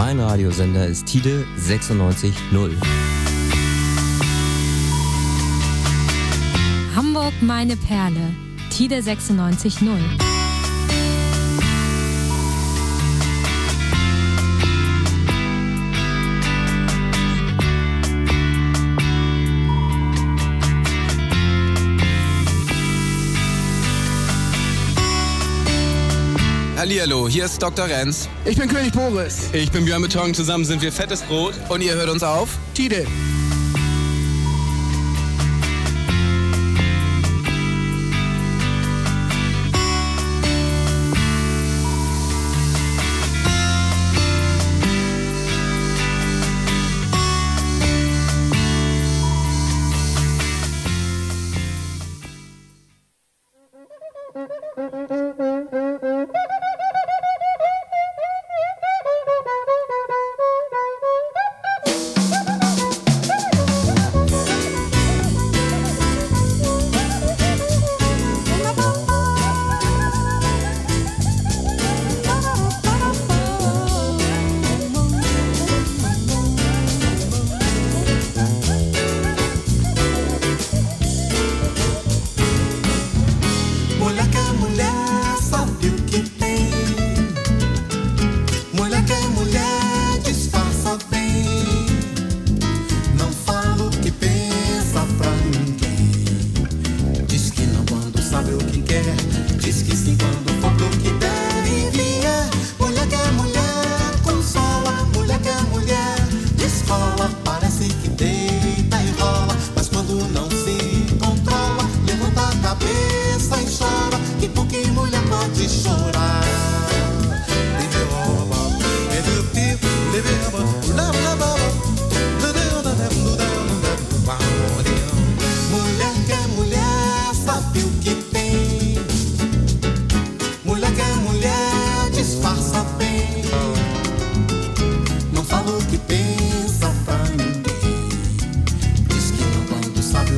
Mein Radiosender ist Tide 96.0. Hamburg meine Perle, Tide 96.0. Hallihallo, hier ist Dr. Renz. Ich bin König Boris. Ich bin Björn Beton, zusammen sind wir Fettes Brot. Und ihr hört uns auf Tide.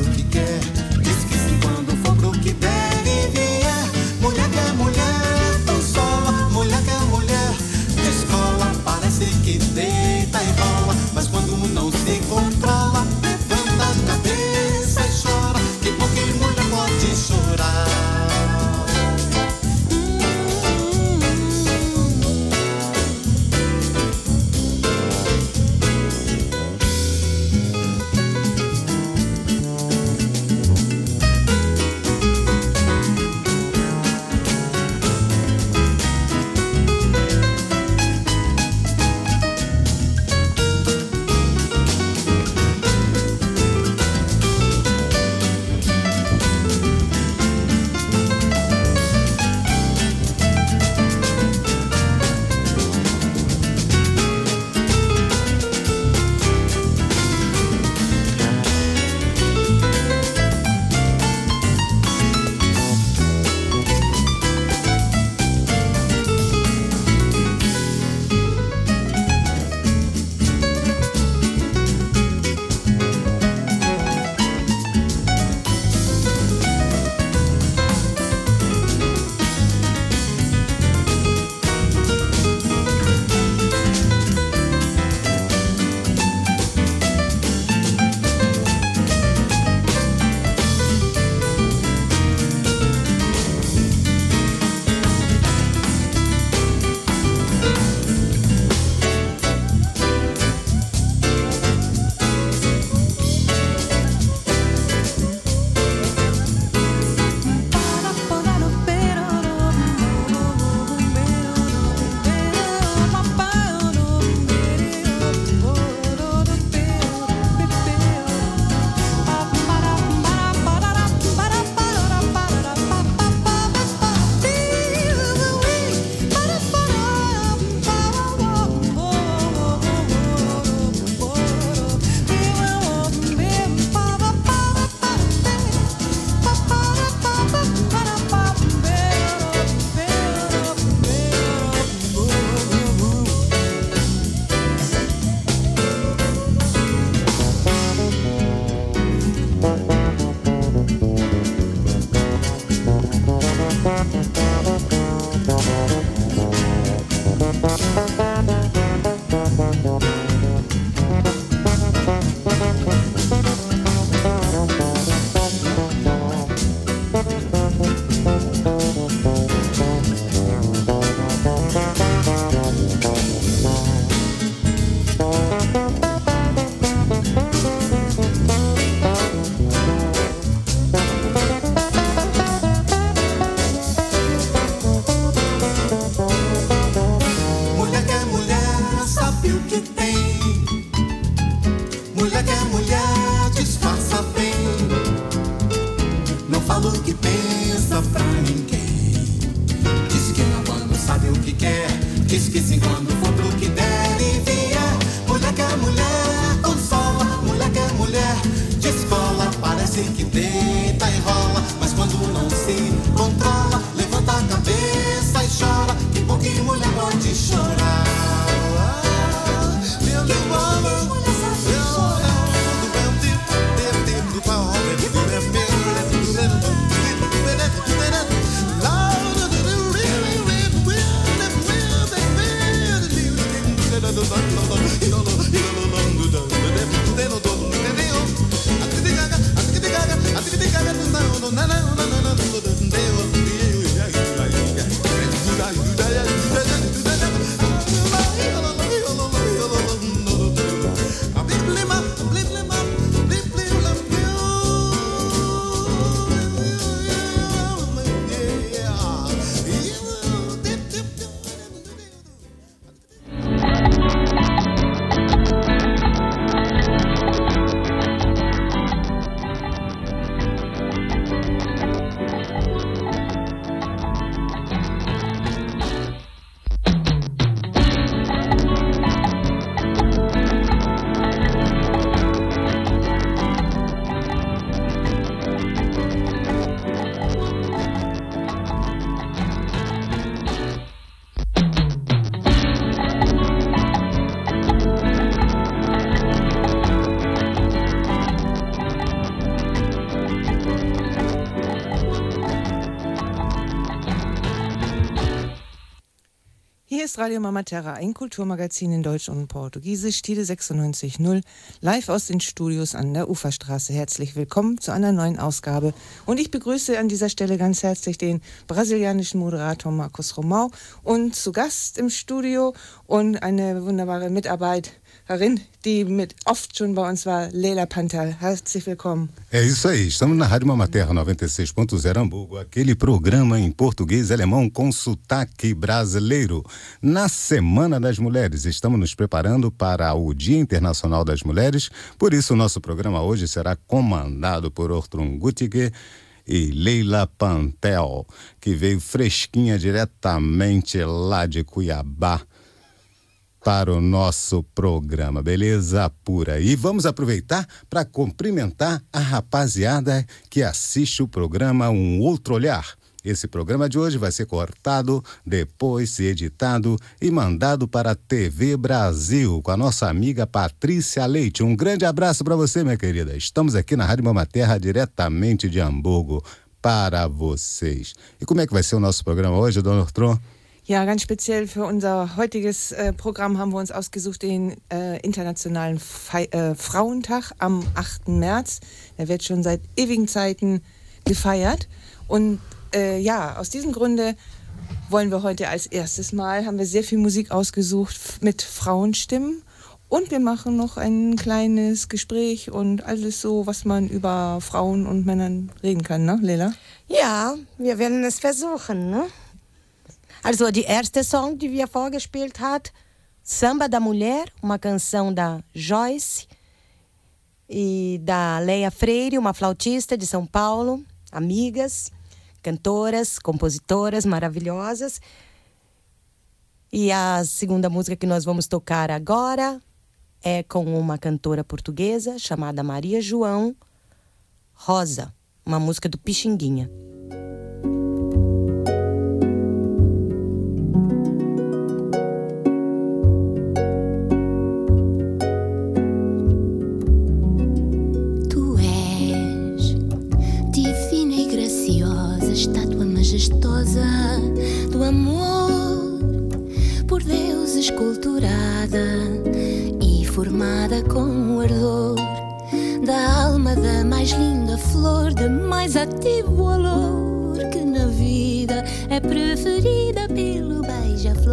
Diz que sim quando for pro que deve vier. Mulher que é mulher, fala o que pensa pra ninguém. Diz que não quando sabe o que quer. Diz que sim quando for pro que der e vier. Mulher que é mulher, consola. Mulher que é mulher, descola. Parece que deita e rola, mas quando não se controla, levanta a cabeça e chora. Que bom que mulher pode chorar. Hier ist Radio Mama Terra, ein Kulturmagazin in Deutsch und Portugiesisch, Tide 96.0, live aus den Studios an der Uferstraße. Herzlich willkommen zu einer neuen Ausgabe. Und ich begrüße an dieser Stelle ganz herzlich den brasilianischen Moderator Marcos Romão und zu Gast im Studio und eine wunderbare Mitarbeiterin, die mit oft schon bei uns war, Leila Pantal. Herzlich willkommen. É isso aí, estamos na Rádio Mama Terra 96.0 Hamburgo, aquele programa em português e alemão com sotaque brasileiro. Na Semana das Mulheres, estamos nos preparando para o Dia Internacional das Mulheres, por isso o nosso programa hoje será comandado por Ortrun Guttige e Leila Pantel, que veio fresquinha diretamente lá de Cuiabá para o nosso programa, beleza pura. E vamos aproveitar para cumprimentar a rapaziada que assiste o programa Um Outro Olhar. Esse programa de hoje vai ser cortado, depois editado e mandado para a TV Brasil com a nossa amiga Patrícia Leite. Um grande abraço para você, minha querida. Estamos aqui na Rádio Mama Terra, diretamente de Hamburgo, para vocês. E como é que vai ser o nosso programa hoje, Dona Ortron? Ja, ganz speziell für unser heutiges Programm haben wir uns ausgesucht den Internationalen Frauentag am 8. März. Der wird schon seit ewigen Zeiten gefeiert. Und ja, aus diesem Grunde wollen wir heute als erstes Mal, haben wir sehr viel Musik ausgesucht mit Frauenstimmen. Und wir machen noch ein kleines Gespräch und alles so, was man über Frauen und Männern reden kann, ne, Leila? Ja, wir werden es versuchen, ne? Also, die erste Song, die wir vorgespielt hat, Samba da Mulher, uma canção da Joyce e da Leia Freire, uma flautista de São Paulo, amigas, cantoras, compositoras maravilhosas. E a segunda música que nós vamos tocar agora é com uma cantora portuguesa chamada Maria João, Rosa, uma música do Pixinguinha. Estátua majestosa do amor, por Deus esculturada e formada com o ardor da alma da mais linda flor, de mais ativo olor, que na vida é preferida pelo beija-flor.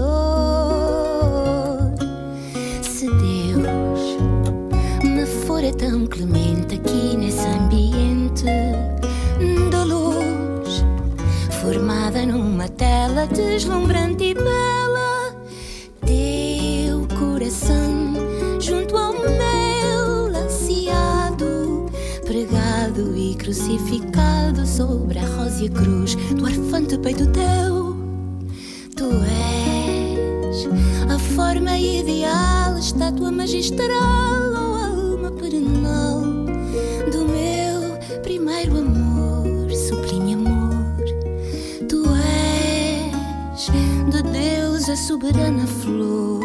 Se Deus me fora tão clemente aqui nesse ambiente de luz, formada numa tela deslumbrante e bela, teu coração junto ao meu laceado, pregado e crucificado caldo sobre a rósea cruz do arfante peito teu. Tu és a forma ideal, estátua magistral ou alma perenal do meu primeiro amor, sublime amor. Tu és de Deus a soberana flor.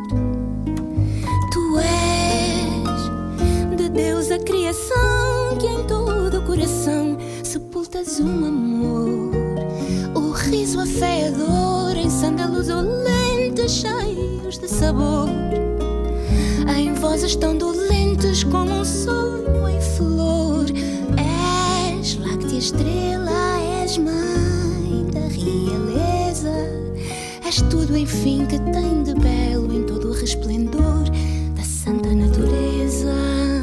Tu és de Deus a criação que em todo o coração sepultas um amor. O riso afeador em sândalos olentes cheios de sabor, em vozes tão dolentes como um sonho em flor. És láctea estrela, és mãe da realeza, és tudo enfim que tem de belo em todo o resplendor da santa natureza.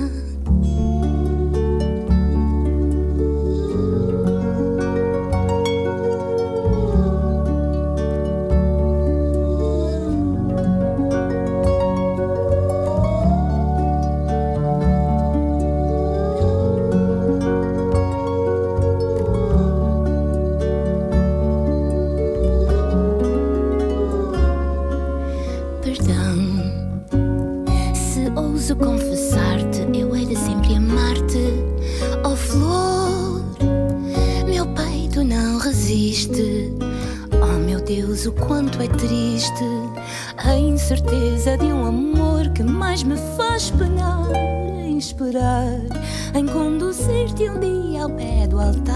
O quanto é triste a incerteza de um amor que mais me faz penar em esperar, em conduzir-te um dia ao pé do altar,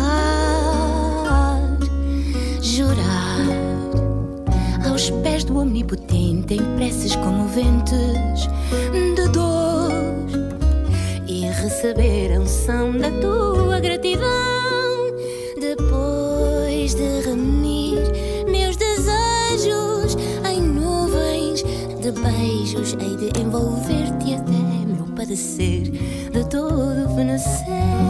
jurar aos pés do Omnipotente em preces comoventes de dor e receber a unção da tua gratidão depois de reunir meus desejos em nuvens de beijos, hei de envolver-te até meu padecer de todo fenecer.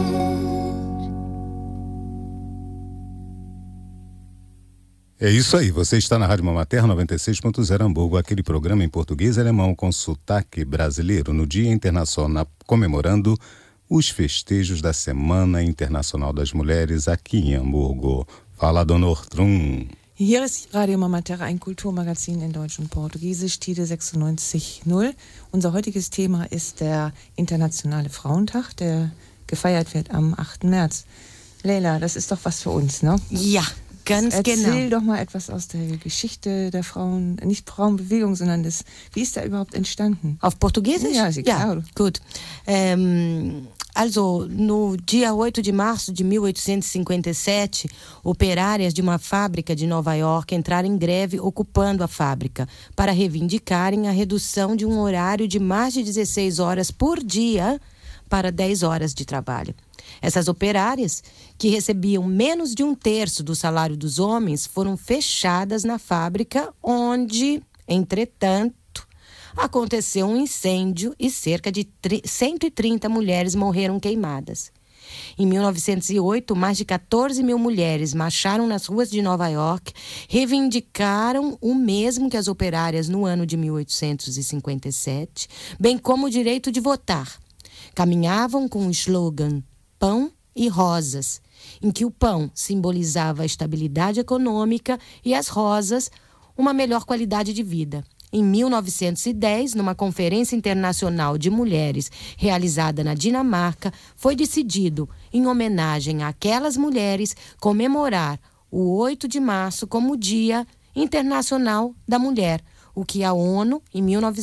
É isso aí, você está na Rádio Mamaterra 96.0 Hamburgo, aquele programa em português e alemão com sotaque brasileiro no Dia Internacional, comemorando os festejos da Semana Internacional das Mulheres aqui em Hamburgo. Fala, Dona Ortrun. Hier ist Radio Mamaterra, ein Kulturmagazin in Deutsch und Portugiesisch, TIDE 96.0. Unser heutiges Thema ist der Internationale Frauentag, der gefeiert wird am 8. März. Leila, das ist doch was für uns, ne? Ja, ganz genau. Erzähl doch mal etwas aus der Geschichte der Frauen, nicht Frauenbewegung, sondern wie ist da überhaupt entstanden? Auf Portugiesisch? Ja, claro. Gut. Also, no dia 8 de março de 1857, operárias de uma fábrica de Nova York entraram em greve ocupando a fábrica para reivindicarem a redução de um horário de mais de 16 horas por dia para 10 horas de trabalho. Essas operárias, que recebiam menos de 1/3 do salário dos homens, foram fechadas na fábrica, onde, entretanto, aconteceu um incêndio e cerca de 130 mulheres morreram queimadas. Em 1908, mais de 14 mil mulheres marcharam nas ruas de Nova York, reivindicaram o mesmo que as operárias no ano de 1857, bem como o direito de votar. Caminhavam com o slogan Pão e Rosas, em que o pão simbolizava a estabilidade econômica e as rosas, uma melhor qualidade de vida. Em 1910, numa conferência internacional de mulheres realizada na Dinamarca, foi decidido, em homenagem àquelas mulheres, comemorar o 8 de março como Dia Internacional da Mulher, o que a ONU, em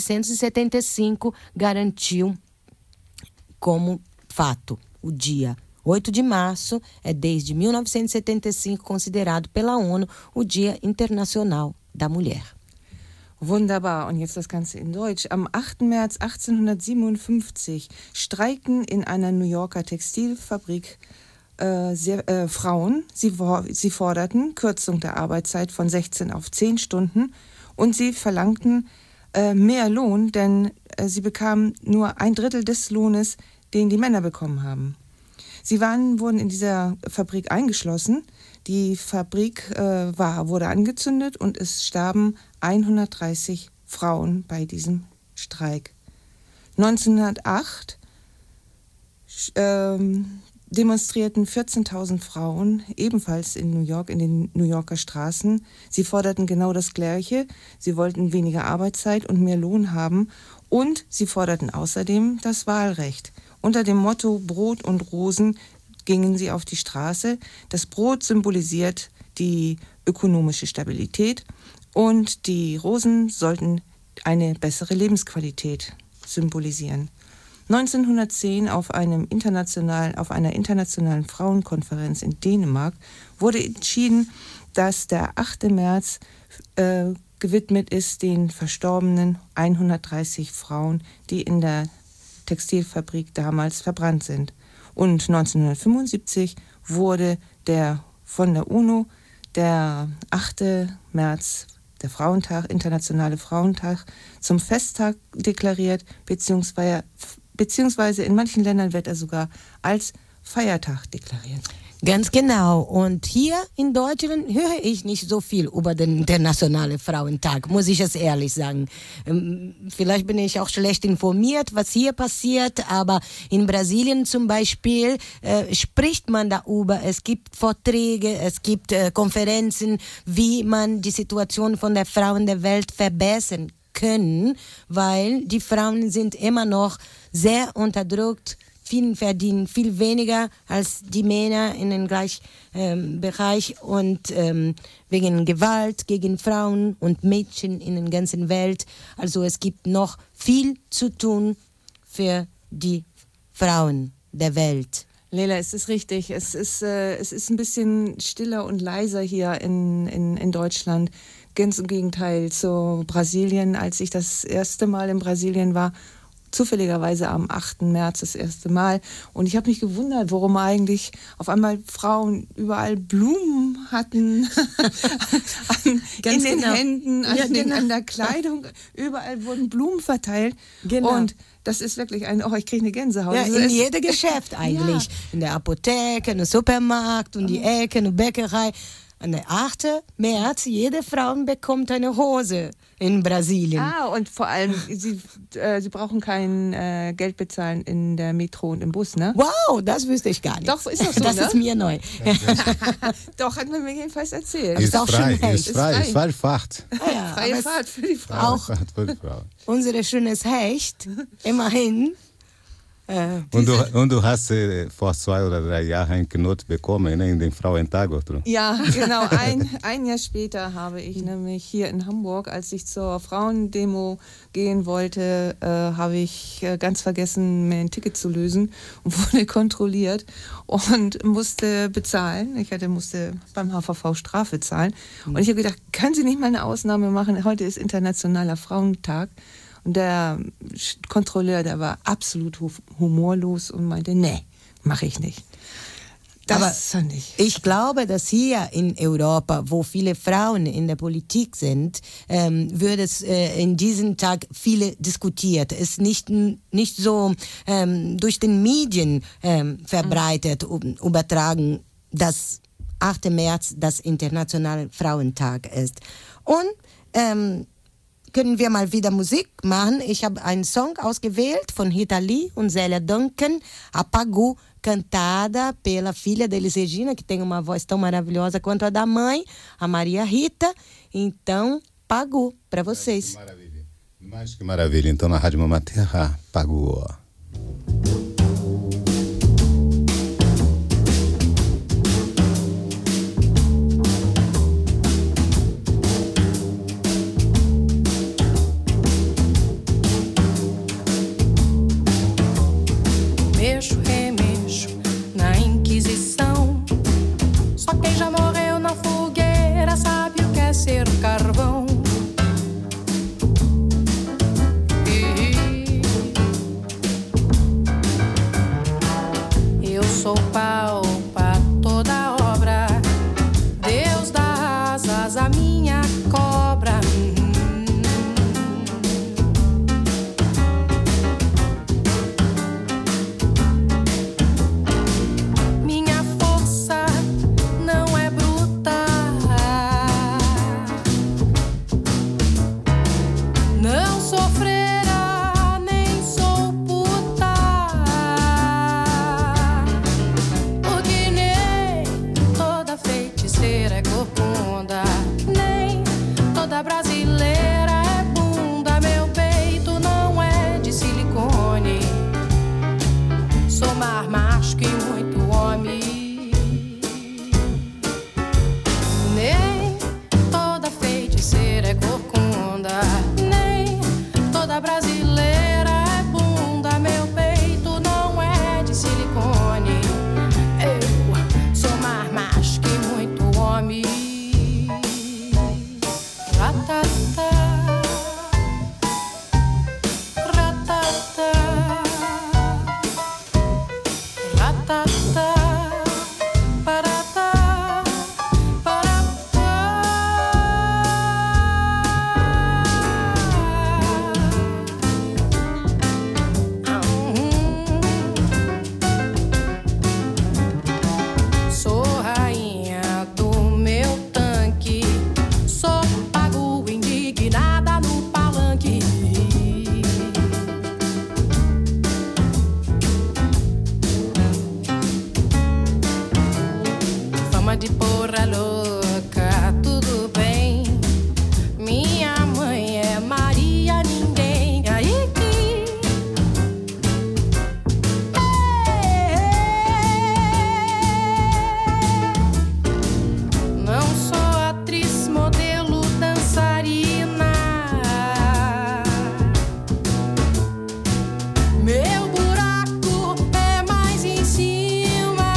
1975, garantiu como fato. O dia 8 de março é, desde 1975, considerado pela ONU o Dia Internacional da Mulher. Wunderbar. Und jetzt das Ganze in Deutsch. Am 8. März 1857 streiken in einer New Yorker Textilfabrik Frauen. Sie forderten Kürzung der Arbeitszeit von 16 auf 10 Stunden und sie verlangten mehr Lohn, denn sie bekamen nur 1/3 des Lohnes, den die Männer bekommen haben. Sie wurden in dieser Fabrik eingeschlossen. Die Fabrik wurde angezündet und es starben 130 Frauen bei diesem Streik. 1908 demonstrierten 14.000 Frauen, ebenfalls in New York, in den New Yorker Straßen. Sie forderten genau das Gleiche. Sie wollten weniger Arbeitszeit und mehr Lohn haben. Und sie forderten außerdem das Wahlrecht. Unter dem Motto Brot und Rosen gingen sie auf die Straße. Das Brot symbolisiert die ökonomische Stabilität und die Rosen sollten eine bessere Lebensqualität symbolisieren. 1910 auf einer internationalen Frauenkonferenz in Dänemark wurde entschieden, dass der 8. März gewidmet ist den verstorbenen 130 Frauen, die in der Textilfabrik damals verbrannt sind. Und 1975 wurde von der UNO der 8. März, der Frauentag, Internationale Frauentag, zum Festtag deklariert, beziehungsweise in manchen Ländern wird er sogar als Feiertag deklariert. Ganz genau. Und hier in Deutschland höre ich nicht so viel über den Internationalen Frauentag, muss ich es ehrlich sagen. Vielleicht bin ich auch schlecht informiert, was hier passiert, aber in Brasilien zum Beispiel spricht man darüber. Es gibt Vorträge, es gibt Konferenzen, wie man die Situation von der Frauen der Welt verbessern können, weil die Frauen sind immer noch sehr unterdrückt. Viele verdienen viel weniger als die Männer in den gleichen Bereich und wegen Gewalt gegen Frauen und Mädchen in der ganzen Welt. Also es gibt noch viel zu tun für die Frauen der Welt. Leila, es ist richtig. Es ist ein bisschen stiller und leiser hier in Deutschland. Ganz im Gegenteil zu Brasilien. Als ich das erste Mal in Brasilien war, zufälligerweise am 8. März das erste Mal. Und ich habe mich gewundert, warum eigentlich auf einmal Frauen überall Blumen hatten. In den Händen, an der Kleidung. Überall wurden Blumen verteilt. Genau. Und das ist wirklich ich kriege eine Gänsehaut. Ja, in jedem Geschäft eigentlich. Ja. In der Apotheke, im Supermarkt, um die Ecke, in der Bäckerei. An der 8. März, jede Frau bekommt eine Hose in Brasilien. Und vor allem, sie brauchen kein Geld bezahlen in der Metro und im Bus, ne? Wow, das wüsste ich gar nicht. Doch, ist doch so, das ist mir neu. Doch, hat man mir jedenfalls erzählt. Ist auch frei, schon ist freie Fahrt. Freie Fahrt für die Frau. Auch unser schönes Hecht, immerhin. Und du hast vor 2 oder 3 Jahren einen Knot bekommen, ne, in den Frauentag, oder? Ja, genau. Ein Jahr später habe ich nämlich hier in Hamburg, als ich zur Frauendemo gehen wollte, habe ich ganz vergessen, mir ein Ticket zu lösen und wurde kontrolliert und musste bezahlen. Ich musste beim HVV Strafe zahlen. Und ich habe gedacht, können Sie nicht mal eine Ausnahme machen? Heute ist Internationaler Frauentag. Und der Kontrolleur, der war absolut humorlos und meinte, nee, mache ich nicht. Das nicht. Ich glaube, dass hier in Europa, wo viele Frauen in der Politik sind, wird es in diesem Tag viele diskutiert. Es ist nicht so durch den Medien verbreitet, übertragen, dass 8. März das Internationale Frauentag ist. Und können wir mal wieder Musik machen. Ich habe einen Song ausgewählt von Rita Lee und Zélia Duncan, Apagou, cantada pela filha deles, Regina, que tem uma voz tão maravilhosa quanto a da mãe, a Maria Rita. Então, Pagou, para vocês. Maravilha. Mais que maravilha. Então, na Rádio Mamãe Terra, Pagou. Mexo, remexo na Inquisição. Só quem já morreu na fogueira sabe o que é ser carvão. Eu sou pau pra toda obra. Deus dá asas à minha cobra. Minha força não é bruta. porra louca, tudo bem. Minha mãe é Maria Ninguém. Aí que não sou atriz, modelo, dançarina. Meu buraco é mais em cima,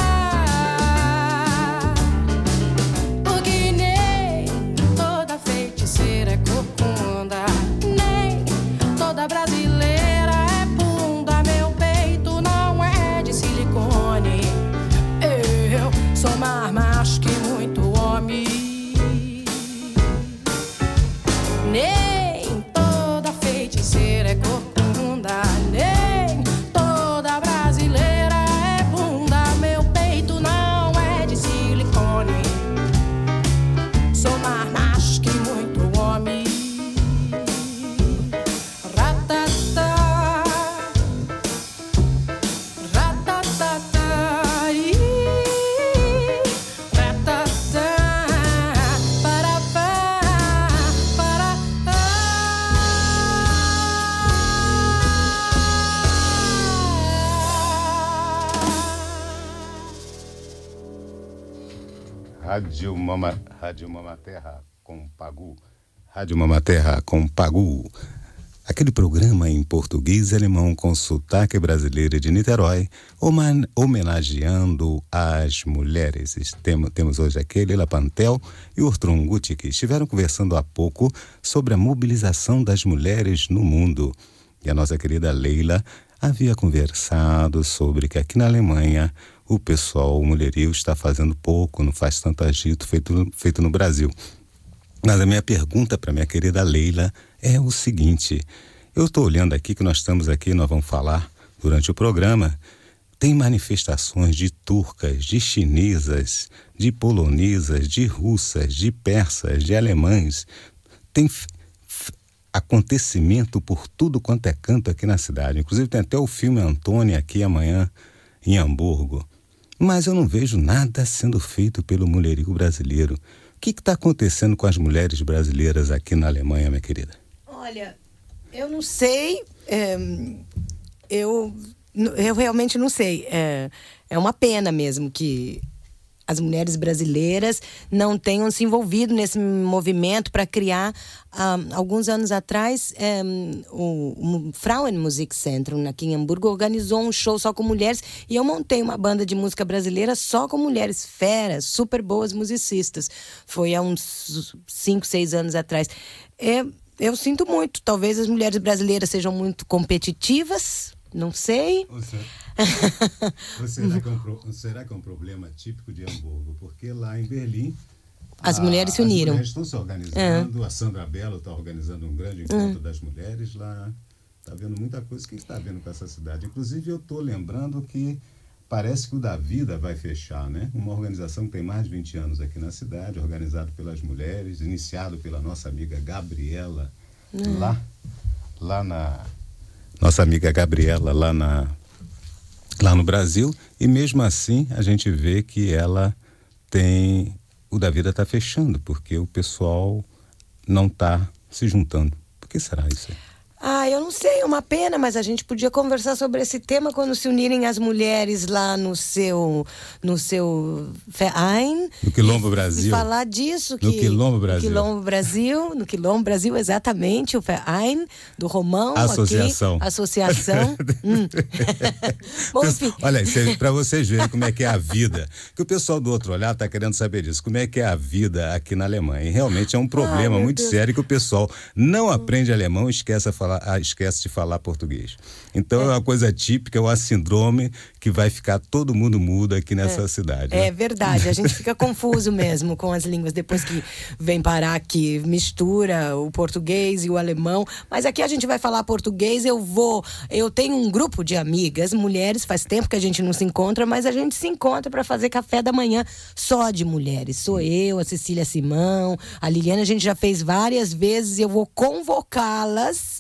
porque nem toda feiticeira é corcunda, nem toda brasileira é bunda. Meu peito não é de silicone, eu sou mais macho que muito homem. Nem toda feiticeira é corcunda, nem toda brasileira é bunda. Meu peito não é de silicone, sou mais macho que muito homem. Ratatá, ratatá, ih, ratatá, parapá, pará. Rádio Mamaterra com Pagu. Rádio Mamaterra com Pagu. Aquele programa em português e alemão com sotaque brasileiro de Niterói, homenageando as mulheres. Temos hoje aqui Leila Pantel e Ortrun Guti, que estiveram conversando há pouco sobre a mobilização das mulheres no mundo. E a nossa querida Leila havia conversado sobre que aqui na Alemanha o pessoal, o mulherio, está fazendo pouco, não faz tanto agito feito no Brasil. Mas a minha pergunta para minha querida Leila é o seguinte: eu estou olhando aqui que nós vamos falar durante o programa, tem manifestações de turcas, de chinesas, de polonesas, de russas, de persas, de alemães, tem acontecimento por tudo quanto é canto aqui na cidade. Inclusive tem até o filme Antônia aqui amanhã em Hamburgo. Mas eu não vejo nada sendo feito pelo mulherio brasileiro. O que está acontecendo com as mulheres brasileiras aqui na Alemanha, minha querida? Olha, eu não sei, eu realmente não sei. É uma pena mesmo que as mulheres brasileiras não tenham se envolvido nesse movimento para criar, alguns anos atrás, o Frauenmusikzentrum aqui em Hamburgo organizou um show só com mulheres e eu montei uma banda de música brasileira só com mulheres feras, super boas musicistas. Foi há uns 5, 6 anos atrás. Eu sinto muito, talvez as mulheres brasileiras sejam muito competitivas, não sei. Será que é um problema típico de Hamburgo? Porque lá em Berlim as mulheres se uniram. As mulheres estão se organizando, a Sandra Bello está organizando um grande encontro das mulheres lá. Está vendo muita coisa. O que está vendo com essa cidade? Inclusive eu estou lembrando que parece que o Da Vida vai fechar, né? Uma organização que tem mais de 20 anos aqui na cidade, organizado pelas mulheres, iniciado pela nossa amiga Gabriela, lá na... Nossa amiga Gabriela, lá no Brasil, e mesmo assim a gente vê que ela tem... O Da Vida está fechando, porque o pessoal não está se juntando. Por que será isso aí? Eu não sei, é uma pena, mas a gente podia conversar sobre esse tema quando se unirem as mulheres lá no seu Verein. No Quilombo Brasil. E falar disso. No Quilombo Brasil. No Quilombo Brasil, exatamente, o Verein do Romão. Associação. Aqui, associação. Bom, enfim. Olha, para vocês verem como é que é a vida, que o pessoal do outro olhar está querendo saber disso, como é que é a vida aqui na Alemanha. E realmente é um problema muito sério que o pessoal não aprende alemão e esquece de falar português. Então é uma coisa típica, é uma síndrome que vai ficar todo mundo mudo aqui nessa cidade. É verdade, a gente fica confuso mesmo com as línguas, depois que vem parar aqui, mistura o português e o alemão, mas aqui a gente vai falar português. Eu tenho um grupo de amigas, mulheres, faz tempo que a gente não se encontra, mas a gente se encontra para fazer café da manhã só de mulheres. Sou eu, a Cecília Simão, a Liliana, a gente já fez várias vezes, eu vou convocá-las.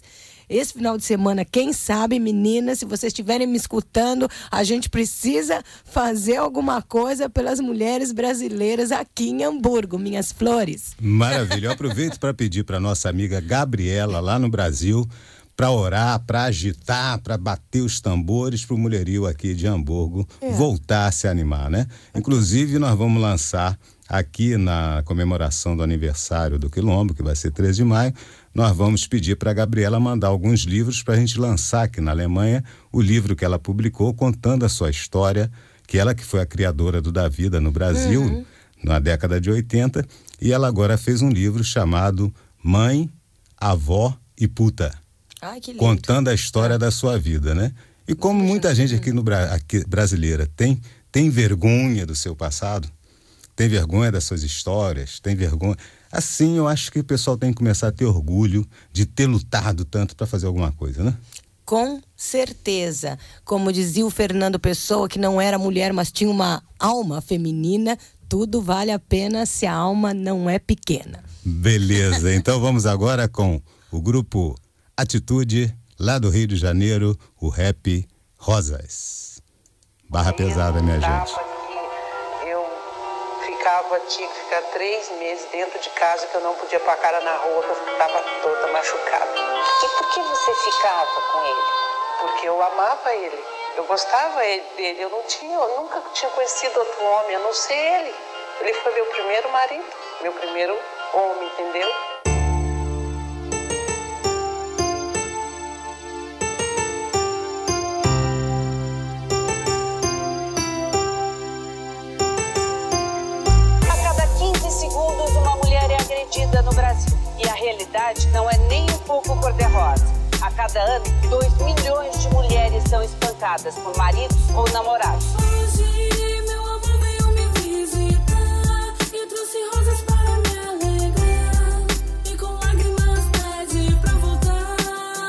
esse final de semana, quem sabe, meninas, se vocês estiverem me escutando, a gente precisa fazer alguma coisa pelas mulheres brasileiras aqui em Hamburgo, minhas flores. Maravilha. Eu aproveito para pedir para nossa amiga Gabriela, lá no Brasil, para orar, para agitar, para bater os tambores para o mulherio aqui de Hamburgo voltar a se animar, né? Inclusive, nós vamos lançar aqui na comemoração do aniversário do Quilombo, que vai ser 13 de maio, nós vamos pedir para a Gabriela mandar alguns livros para a gente lançar aqui na Alemanha, o livro que ela publicou contando a sua história, que ela que foi a criadora do Da Vida no Brasil, na década de 80, e ela agora fez um livro chamado Mãe, Avó e Puta. Ai, que lindo. Contando a história da sua vida, né? E como muita gente aqui brasileira tem vergonha do seu passado, tem vergonha das suas histórias, tem vergonha. Assim, eu acho que o pessoal tem que começar a ter orgulho de ter lutado tanto para fazer alguma coisa, né? Com certeza. Como dizia o Fernando Pessoa, que não era mulher, mas tinha uma alma feminina, tudo vale a pena se a alma não é pequena. Beleza, então vamos agora com o grupo Atitude, lá do Rio de Janeiro, o rap Rosas. Barra pesada, minha gente. Tinha que ficar 3 meses dentro de casa, que eu não podia pôr a cara na rua, que eu estava toda machucada. E por que você ficava com ele? Porque eu amava ele, eu gostava dele, eu nunca tinha conhecido outro homem, a não ser ele. Ele foi meu primeiro marido, meu primeiro homem, entendeu? Uma mulher é agredida no Brasil e a realidade não é nem um pouco cor-de-rosa. A cada ano, 2 milhões de mulheres são espancadas por maridos ou namorados. Hoje, meu amor veio me visitar e trouxe rosas para me alegrar. E com lágrimas pede pra voltar.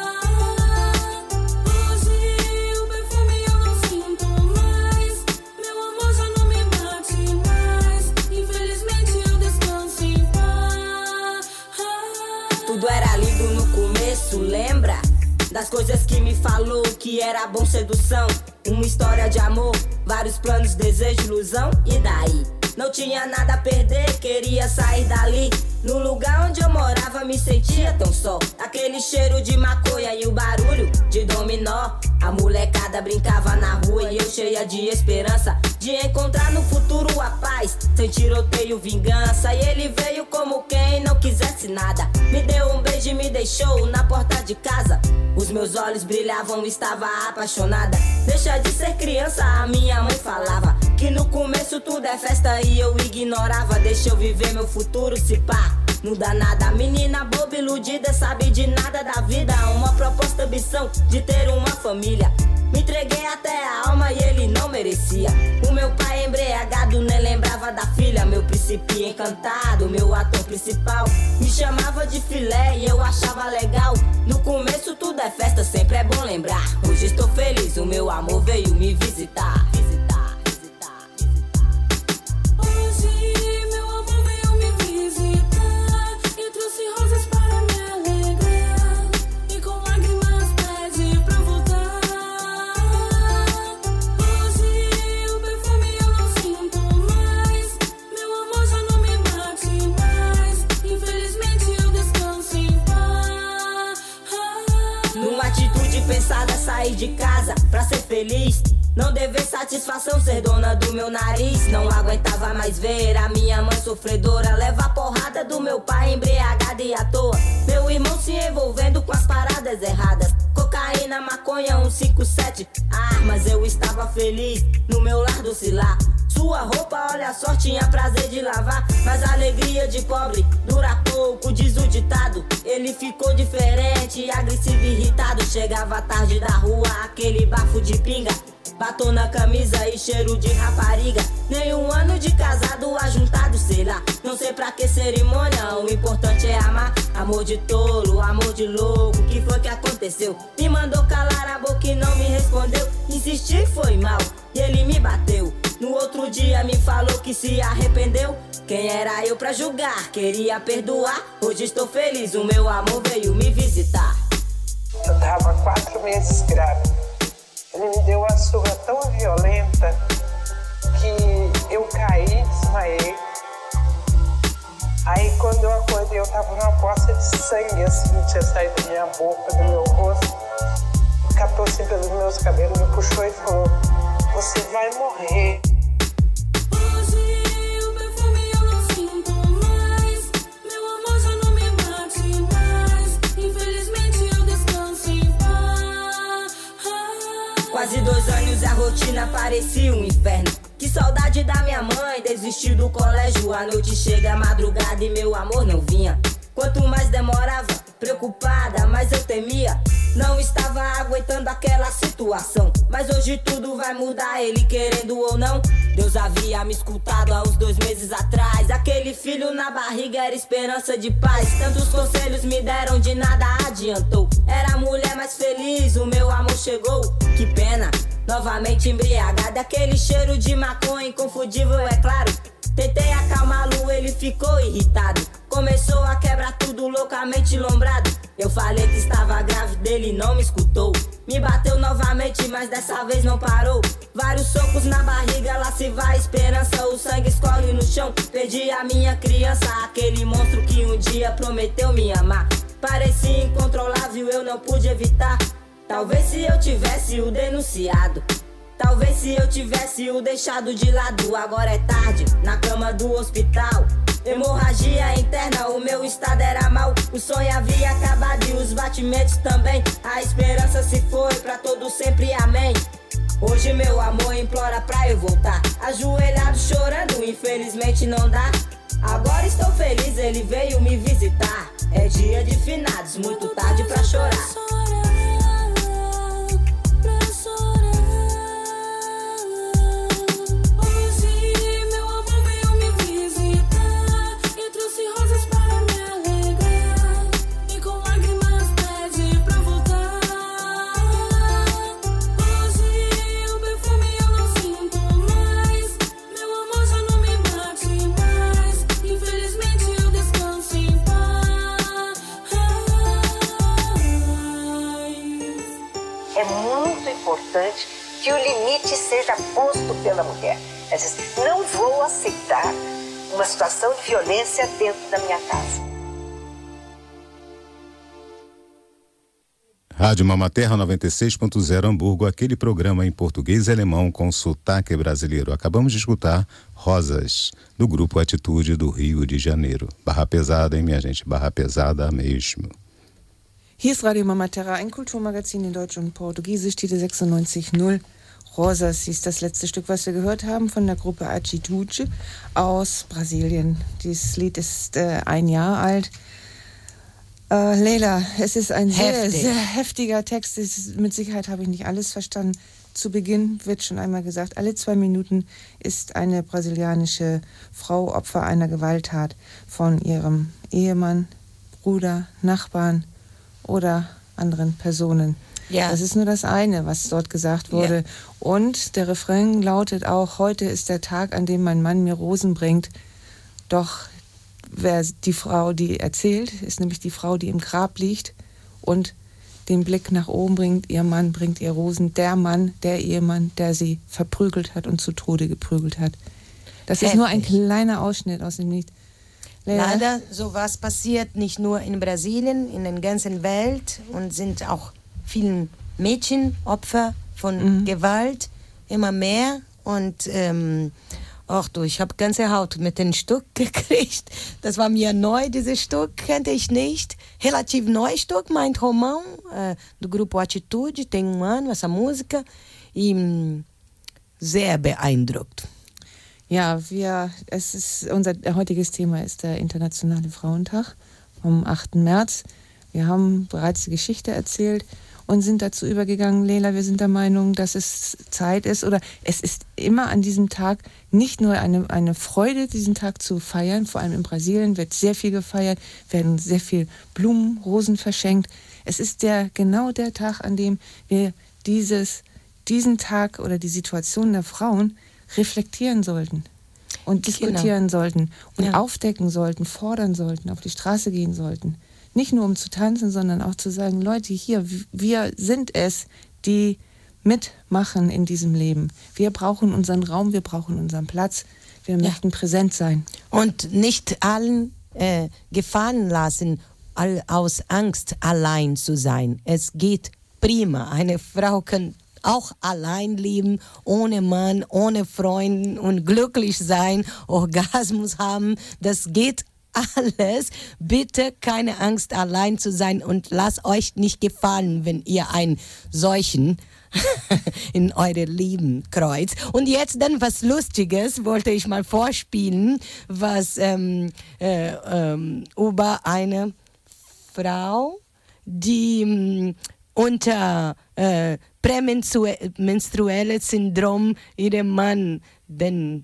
Hoje, o perfume eu não sinto mais. Meu amor já não me bate mais. Infelizmente eu descanso em paz. Tudo era lindo no começo, lembra? Das coisas que me falou que era bom, sedução, uma história de amor, vários planos, desejo, ilusão. E daí? Não tinha nada a perder, queria sair dali. No lugar onde eu morava me sentia tão só. Aquele cheiro de maconha e o barulho de dominó. A molecada brincava na rua e eu cheia de esperança de encontrar no futuro a paz, sem tiroteio, vingança. E ele veio como quem não quisesse nada. Me deu um beijo e me deixou na porta de casa. Os meus olhos brilhavam, estava apaixonada. Deixa de ser criança, a minha mãe falava que no começo tudo é festa e eu ignorava. Deixa eu viver meu futuro, se pá, não dá nada. Menina boba, iludida, sabe de nada da vida. Uma proposta, ambição de ter uma família. Me entreguei até a alma e ele não merecia. O meu pai embriagado nem lembrava da filha. Meu príncipe encantado, meu ator principal, me chamava de filé e eu achava legal. No começo tudo é festa, sempre é bom lembrar. Hoje estou feliz, o meu amor veio me visitar. Hoje, meu amor veio me visitar e trouxe rosas para me alegrar. E com lágrimas pede pra voltar. Hoje, o perfume eu não sinto mais. Meu amor já não me bate mais. Infelizmente eu descanso em paz. Numa atitude pensada, sair de casa pra ser feliz. Não dever satisfação, ser dona do meu nariz. Não aguentava mais ver a minha mãe sofredora, levar porrada do meu pai embriagado e à toa. Meu irmão se envolvendo com as paradas erradas. Cocaína, maconha, 157 armas. Eu estava feliz no meu lar docilar. Sua roupa, olha só, tinha prazer de lavar. Mas a alegria de pobre dura pouco, diz o ditado. Ele ficou diferente, agressivo e irritado. Chegava tarde da rua, aquele bafo de pinga, batom na camisa e cheiro de rapariga. Nem um ano de casado ajuntado, sei lá. Não sei pra que cerimônia, o importante é amar. Amor de tolo, amor de louco, que foi que aconteceu? Me mandou calar a boca e não me respondeu. Insisti, foi mal, e ele me bateu. No outro dia me falou que se arrependeu. Quem era eu pra julgar? Queria perdoar. Hoje estou feliz, o meu amor veio me visitar. Eu estava 4 meses grávida. Ele me deu uma surra tão violenta que eu caí, desmaiei. Aí quando eu acordei, eu estava numa poça de sangue, assim, tinha saído da minha boca, do meu rosto. Catou assim pelos meus cabelos, me puxou e falou: você vai morrer. Quase 2 anos a rotina parecia um inferno. Que saudade da minha mãe, desisti do colégio. A noite chega, a madrugada e meu amor não vinha. Quanto mais demorava, preocupada, mais eu temia. Não estava aguentando aquela situação. Mas hoje tudo vai mudar, ele querendo ou não. Deus havia me escutado há uns 2 meses atrás. Aquele filho na barriga era esperança de paz. Tantos conselhos me deram, de nada adiantou. Era a mulher mais feliz, o meu amor chegou. Que pena, novamente embriagada. Aquele cheiro de maconha inconfundível, é claro. Tentei acalmá-lo, ele ficou irritado. Começou a quebrar tudo loucamente lombrado. Eu falei que estava grávida, ele não me escutou. Me bateu novamente, mas dessa vez não parou. Vários socos na barriga, lá se vai a esperança. O sangue escorre no chão, perdi a minha criança. Aquele monstro que um dia prometeu me amar. Parecia incontrolável, eu não pude evitar. Talvez se eu tivesse o denunciado, talvez se eu tivesse o deixado de lado. Agora é tarde, na cama do hospital. Hemorragia interna, o meu estado era mau. O sonho havia acabado e os batimentos também. A esperança se foi pra todo sempre, amém. Hoje meu amor implora pra eu voltar. Ajoelhado chorando, infelizmente não dá. Agora estou feliz, ele veio me visitar. É dia de finados, muito tarde pra chorar. Que o limite seja posto pela mulher. Ela diz: não vou aceitar uma situação de violência dentro da minha casa. Rádio Mama Terra 96.0 Hamburgo, aquele programa em português e alemão com sotaque brasileiro. Acabamos de escutar Rosas, do grupo Atitude do Rio de Janeiro. Barra pesada, hein, minha gente? Barra pesada mesmo. Hier ist Radio Mama Terra, ein Kulturmagazin in Deutsch und Portugiesisch, Tide 96.0. Rosas ist das letzte Stück, was wir gehört haben, von der Gruppe Atitude aus Brasilien. Dieses Lied ist 1 Jahr alt. Leila, es ist ein sehr, sehr heftiger Text. Mit Sicherheit habe ich nicht alles verstanden. Zu Beginn wird schon einmal gesagt, alle 2 Minuten ist eine brasilianische Frau Opfer einer Gewalttat von ihrem Ehemann, Bruder, Nachbarn oder anderen Personen. Ja. Das ist nur das eine, was dort gesagt wurde. Ja. Und der Refrain lautet auch: Heute ist der Tag, an dem mein Mann mir Rosen bringt. Doch wer die Frau, die erzählt, ist nämlich die Frau, die im Grab liegt und den Blick nach oben bringt. Ihr Mann bringt ihr Rosen. Der Mann, der Ehemann, der sie verprügelt hat und zu Tode geprügelt hat. Das ist nur ein kleiner Ausschnitt aus dem Lied. Leider, sowas passiert nicht nur in Brasilien, in der ganzen Welt, und sind auch vielen Mädchen Opfer von Gewalt, immer mehr. Und auch du, ich habe ganze Haut mit dem Stück gekriegt. Das war mir neu, dieses Stück, kannte ich nicht. Relativo neues Stück, meint Romão, do grupo Atitude, tem 1 ano essa música, e sehr beeindruckt. Ja, unser heutiges Thema ist der Internationale Frauentag vom 8. März. Wir haben bereits die Geschichte erzählt und sind dazu übergegangen, Leila, wir sind der Meinung, dass es Zeit ist, oder es ist immer an diesem Tag nicht nur eine Freude, diesen Tag zu feiern. Vor allem in Brasilien wird sehr viel gefeiert, werden sehr viel Blumen, Rosen verschenkt. Es ist genau der Tag, an dem wir diesen Tag oder die Situation der Frauen reflektieren sollten und diskutieren sollten und aufdecken sollten, fordern sollten, auf die Straße gehen sollten. Nicht nur um zu tanzen, sondern auch zu sagen, Leute, hier, wir sind es, die mitmachen in diesem Leben. Wir brauchen unseren Raum, wir brauchen unseren Platz, wir möchten präsent sein. Und nicht allen gefallen lassen, aus Angst allein zu sein. Es geht prima. Eine Frau kann auch allein leben, ohne Mann, ohne Freund und glücklich sein, Orgasmus haben. Das geht alles. Bitte keine Angst, allein zu sein und lasst euch nicht gefallen, wenn ihr einen solchen in eure Leben kreuzt. Und jetzt dann was Lustiges wollte ich mal vorspielen, was über eine Frau, die unter prämenstruelles Syndrom ihrem Mann den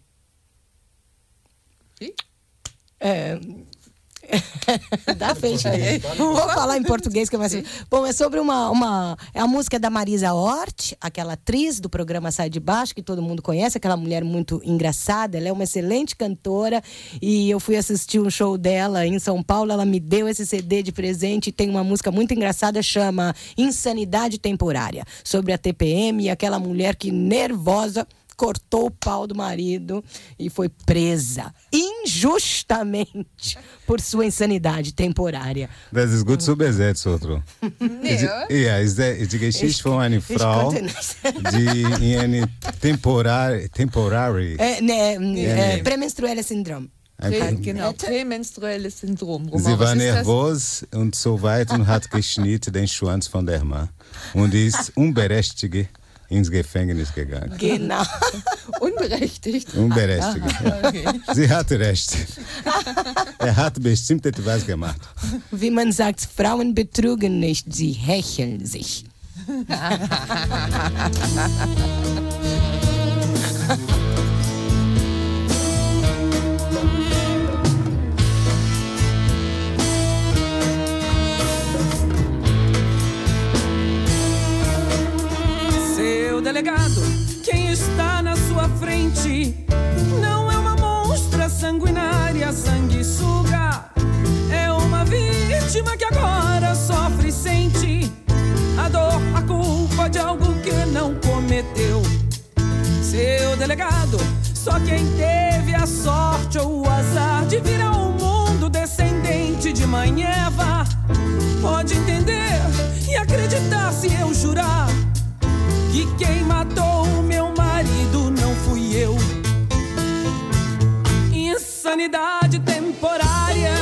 Vou falar em português que é mais... Bom, é sobre é a música da Marisa Hort, aquela atriz do programa Sai de Baixo, que todo mundo conhece, aquela mulher muito engraçada. Ela é uma excelente cantora e eu fui assistir um show dela em São Paulo. Ela me deu esse CD de presente e tem uma música muito engraçada, chama Insanidade Temporária, sobre a TPM e aquela mulher que nervosa cortou o pau do marido e foi presa injustamente por sua insanidade temporária. Das ist gut zu besetzt, outro. Ja, ist die Geschichte von einer Frau, die in eine temporary prämenstruelles Syndrom. Genau, prämenstruelles Syndrom. Sie war nervös und so weiter und hat geschnitten den Schwanz von der Mann und ist unberechtigt ins Gefängnis gegangen. Genau. Unberechtigt. Unberechtigt. Ja. Okay. Sie hatte recht. Hat bestimmt etwas gemacht. Wie man sagt, Frauen betrügen nicht, sie hecheln sich. Delegado, quem está na sua frente não é uma monstra sanguinária, sanguessuga. É uma vítima que agora sofre e sente a dor, a culpa de algo que não cometeu. Seu delegado, só quem teve a sorte ou o azar de vir ao mundo descendente de Mãe Eva pode entender e acreditar se eu jurar que quem matou o meu marido não fui eu. Insanidade temporária.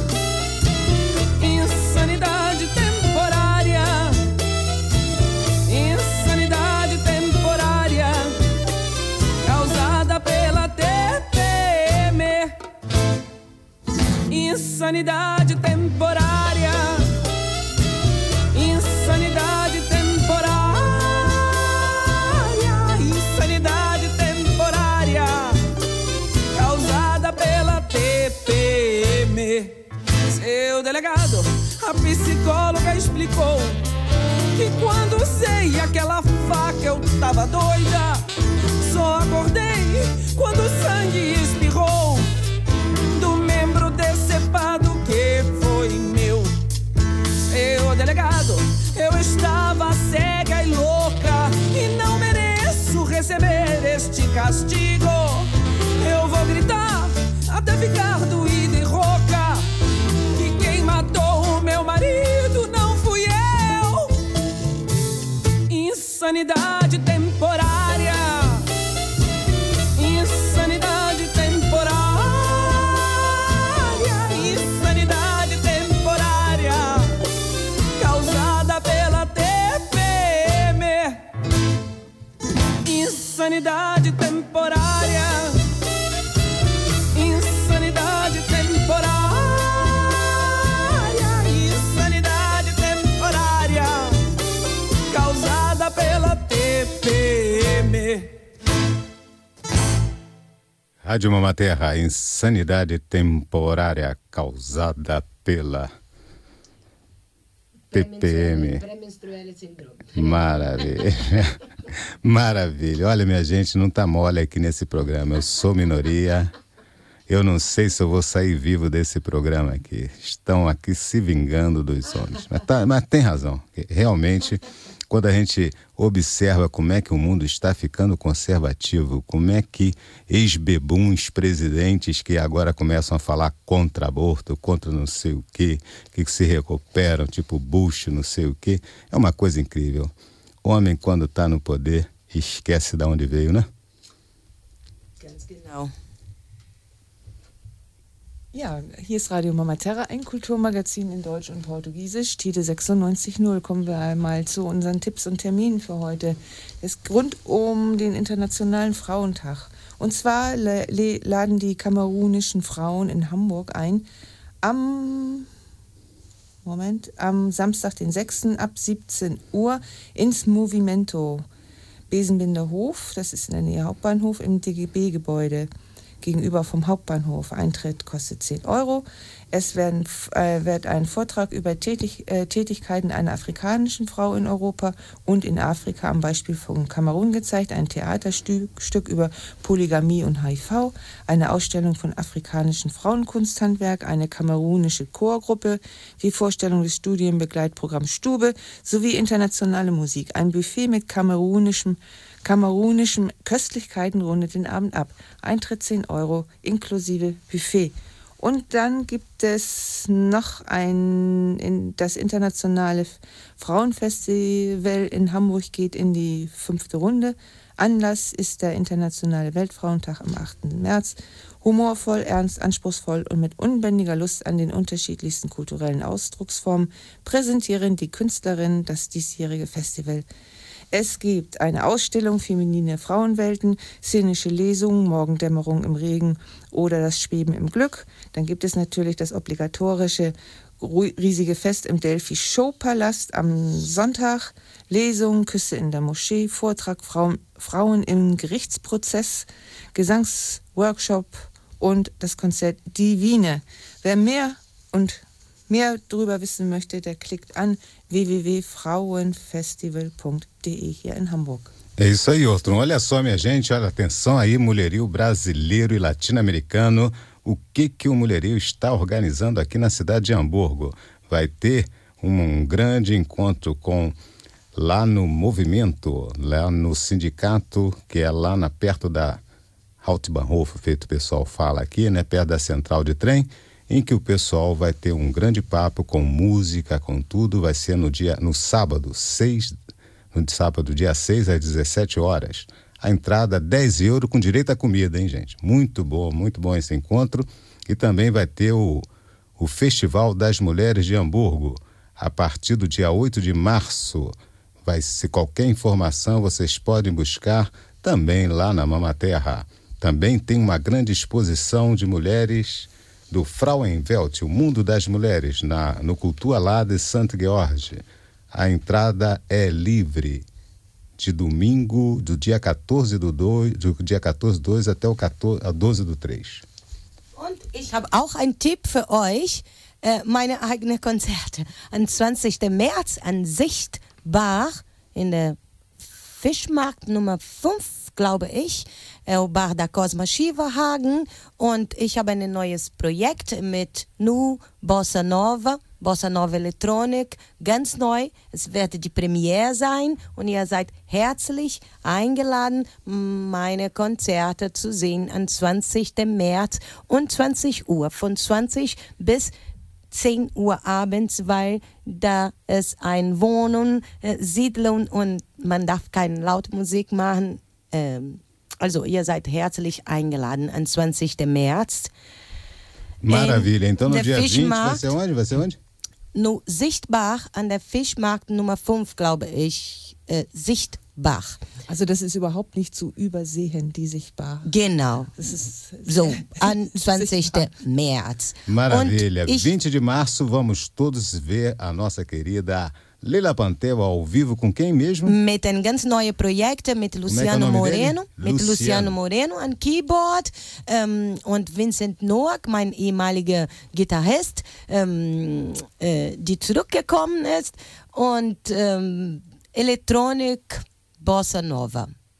Insanidade temporária. Insanidade temporária causada pela TPM. Insanidade temporária. Insanidade temporária. TPM. Seu delegado, a psicóloga explicou que quando usei aquela faca eu tava doida. Só acordei quando o sangue espirrou do membro decepado que foi meu. Seu delegado, eu estava cega e louca e não mereço receber este castigo. Eu vou gritar até ficar doída e rouca que quem matou o meu marido não fui eu. Insanidade temporária. Insanidade temporária. Insanidade temporária causada pela TPM. Insanidade temporária. Insanidade temporária. Insanidade temporária causada pela TPM. Rádio Mama Terra, insanidade temporária causada pela TPM. Maravilha. Maravilha. Olha, minha gente, não tá mole aqui nesse programa. Eu sou minoria Eu não sei se eu vou sair vivo desse programa aqui. Estão aqui se vingando dos homens. Mas tem razão. Realmente, quando a gente observa como é que o mundo está ficando conservativo, como é que ex-bebuns, presidentes que agora começam a falar contra aborto, contra não sei o quê, que se recuperam, tipo Bush, não sei o quê, é uma coisa incrível. Homem, quando está no poder, esquece de onde veio, né? Ganz genau. Ja, hier ist Radio Mama Terra, ein Kulturmagazin in Deutsch und Portugiesisch, Tide 96.0. Kommen wir einmal zu unseren Tipps und Terminen für heute. Es ist rund um den Internationalen Frauentag. Und zwar laden die kamerunischen Frauen in Hamburg ein, am Samstag, den 6. ab 17 Uhr ins Movimento. Besenbinder Hof, das ist in der Nähe Hauptbahnhof, im DGB-Gebäude. Gegenüber vom Hauptbahnhof. Eintritt kostet 10 Euro. Es wird ein Vortrag über Tätigkeiten einer afrikanischen Frau in Europa und in Afrika am Beispiel von Kamerun gezeigt, ein Theaterstück über Polygamie und HIV, eine Ausstellung von afrikanischen Frauenkunsthandwerk, eine kamerunische Chorgruppe, die Vorstellung des Studienbegleitprogramms Stube sowie internationale Musik. Ein Buffet mit kamerunischen Köstlichkeiten rundet den Abend ab. Eintritt 10 Euro inklusive Buffet. Und dann gibt es noch das internationale Frauenfestival in Hamburg geht in die 5. Runde. Anlass ist der Internationale Weltfrauentag am 8. März. Humorvoll, ernst, anspruchsvoll und mit unbändiger Lust an den unterschiedlichsten kulturellen Ausdrucksformen präsentieren die Künstlerinnen das diesjährige Festival. Es gibt eine Ausstellung Feminine Frauenwelten, szenische Lesungen, Morgendämmerung im Regen oder das Schweben im Glück. Dann gibt es natürlich das obligatorische riesige Fest im Delphi Showpalast am Sonntag, Lesungen, Küsse in der Moschee, Vortrag Frauen im Gerichtsprozess, Gesangsworkshop und das Konzert Divine. Wer mehr darüber wissen möchte, der klickt an www.frauenfestival.de hier in Hamburg. É isso aí, Orton. Olha só, minha gente, olha, atenção aí, mulherio brasileiro e latino-americano. O que o mulherio está organizando aqui na cidade de Hamburgo? Vai ter um grande encontro lá no Movimento, lá no sindicato, que é lá perto da Hauptbahnhof, feito o pessoal fala aqui, né, perto da central de trem, em que o pessoal vai ter um grande papo com música, com tudo. Vai ser no sábado, dia 6 às 17 horas. A entrada 10 euros com direito à comida, hein, gente? Muito bom esse encontro. E também vai ter o Festival das Mulheres de Hamburgo, a partir do dia 8 de março. Vai ser qualquer informação, vocês podem buscar também lá na Mama Terra. Também tem uma grande exposição de mulheres do Frauenwelt, o mundo das mulheres, no Cultura lá de Santo George. A entrada é livre, de domingo, do dia 14/2 até o 12/3. Und ich habe auch einen Tipp für euch, meine eigenen Konzerte. Am 20. März an Sichtbar in der Fischmarkt Nummer 5, glaube ich, Bar da Cosma Schieverhagen, und ich habe ein neues Projekt mit Nu Bossa Nova Elektronik, ganz neu. Es wird die Premiere sein und ihr seid herzlich eingeladen, meine Konzerte zu sehen am 20. März und 20 Uhr, von 20 bis 10 Uhr abends, weil da ist eine Wohnung, Siedlung und man darf keine Lautmusik machen. Also ihr seid herzlich eingeladen am 20. März. Maravilha. Então no dia 20 vai ser onde? No Sichtbar an der Fischmarkt Nummer 5, glaube ich. Sichtbar. Also das ist überhaupt nicht zu übersehen, die Sichtbar. Genau. Das ist so, am 20. März. Maravilha. 20 de março vamos todos ver a nossa querida Leila Panteu ao vivo com quem mesmo? Mit einem ganz neuen Projekt mit Luciano Moreno. Mit Luciano Moreno an Keyboard und Vincent Noack, mein ehemaliger Gitarrist, die zurückgekommen ist, und Elektronik Bossa Nova.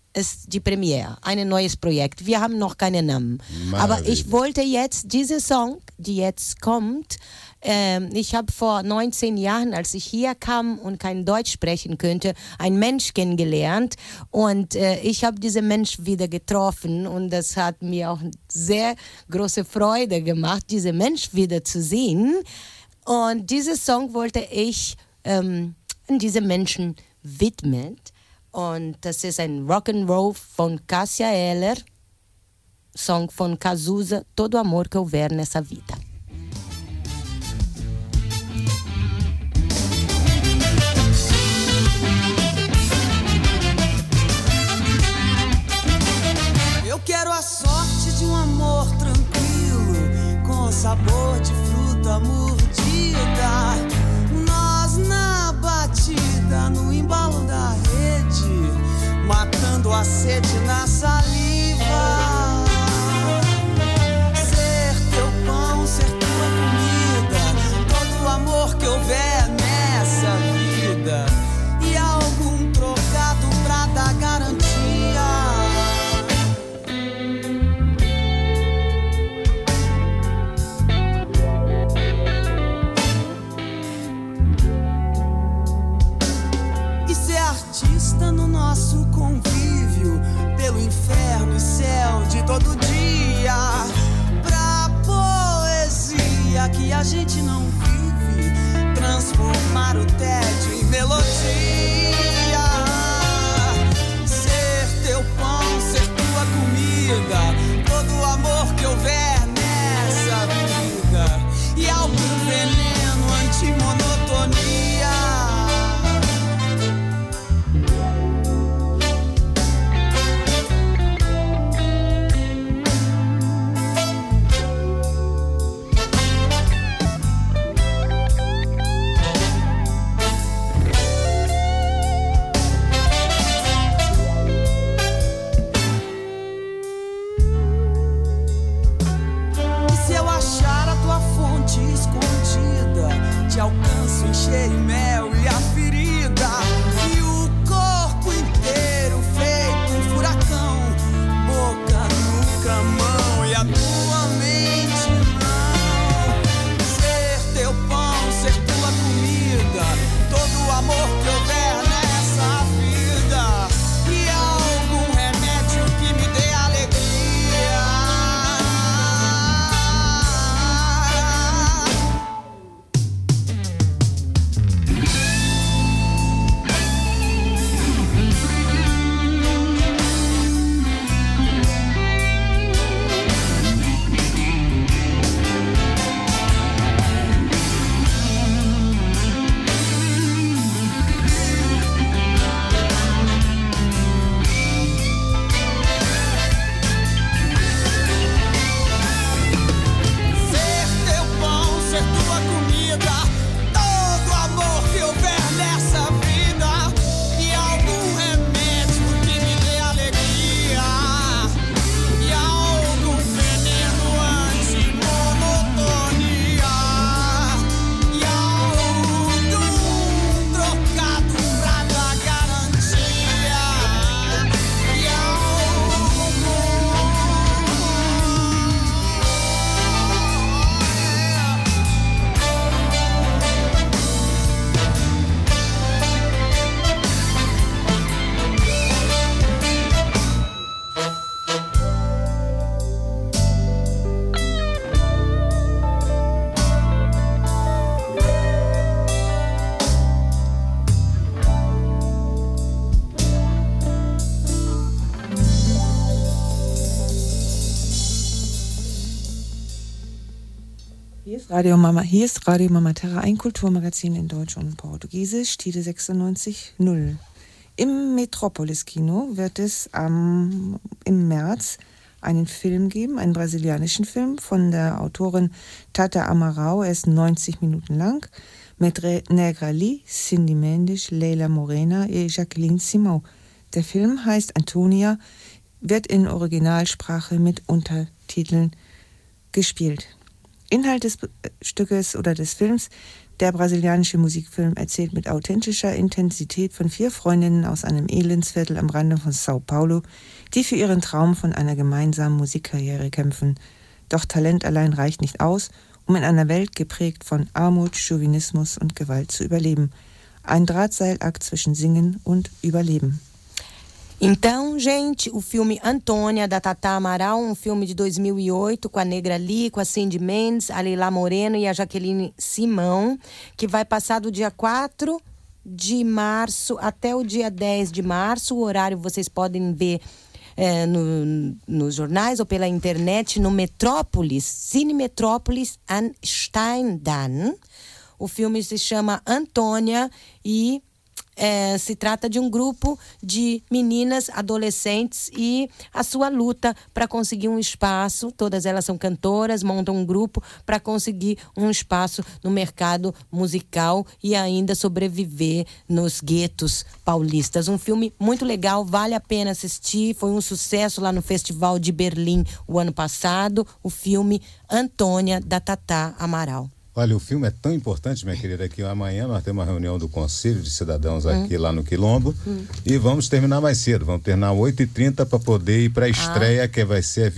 ist die Premiere, ein neues Projekt. Wir haben noch keinen Namen. Aber ich wollte jetzt diese Song, die jetzt kommt, ich habe vor 19 Jahren, als ich hier kam und kein Deutsch sprechen könnte, einen Mensch kennengelernt und ich habe diesen Mensch wieder getroffen und das hat mir auch sehr große Freude gemacht, diesen Mensch wieder zu sehen. Und diesen Song wollte ich diesem Menschen widmen. Und das ist ein Rock'n'Roll von Cássia Eller, Song von Cazuza, Todo Amor Que Houver Nessa Vida. Eu quero a sorte de amor tranquilo, com sabor de fruta mordida. Nós na batida, no embalo da rede, matando a sede na saliva. Ser teu pão, ser tua comida, todo o amor que houver nessa vida, e algum trocado pra dar garantia. Artista no nosso convívio, pelo inferno e céu de todo dia, pra poesia que a gente não vive, transformar o tédio em melodia. Ser teu pão, ser tua comida, todo o amor que houver nessa vida, e algum veneno antimonotonia. Alcanço, encher mel e a ferida, e o corpo inteiro feito um furacão, boca, nuca, mão e a tua mente não. Ser teu pão, ser tua comida, todo o amor que houver nessa vida, e algum remédio que me dê alegria. Hier ist Radio Mama Terra, ein Kulturmagazin in Deutsch und Portugiesisch, Tide 96.0. Im Metropolis-Kino wird es im März einen Film geben, einen brasilianischen Film von der Autorin Tata Amaral. Er ist 90 Minuten lang, mit Negra Lee, Cindy Mendes, Leila Morena und Jacqueline Simão. Der Film heißt Antonia, wird in Originalsprache mit Untertiteln gespielt. Inhalt des Stückes oder des Films: Der brasilianische Musikfilm erzählt mit authentischer Intensität von 4 Freundinnen aus einem Elendsviertel am Rande von Sao Paulo, die für ihren Traum von einer gemeinsamen Musikkarriere kämpfen. Doch Talent allein reicht nicht aus, um in einer Welt geprägt von Armut, Chauvinismus und Gewalt zu überleben. Ein Drahtseilakt zwischen Singen und Überleben. Então, gente, o filme Antônia, da Tata Amaral, um filme de 2008 com a Negra Lee, com a Cindy Mendes, a Leila Moreno e a Jaqueline Simão, que vai passar do dia 4 de março até o dia 10 de março. O horário vocês podem ver nos jornais ou pela internet no Metrópolis, Cine Metrópolis am Steindan. O filme se chama Antônia e se trata de um grupo de meninas adolescentes e a sua luta para conseguir um espaço. Todas elas são cantoras, montam um grupo para conseguir um espaço no mercado musical e ainda sobreviver nos guetos paulistas. Um filme muito legal, vale a pena assistir. Foi um sucesso lá no Festival de Berlim o ano passado. O filme Antônia, da Tata Amaral. Olha, o filme é tão importante, minha querida, que amanhã nós temos uma reunião do Conselho de Cidadãos aqui lá no Quilombo e vamos terminar mais cedo, vamos terminar 8h30 para poder ir para a estreia, que vai ser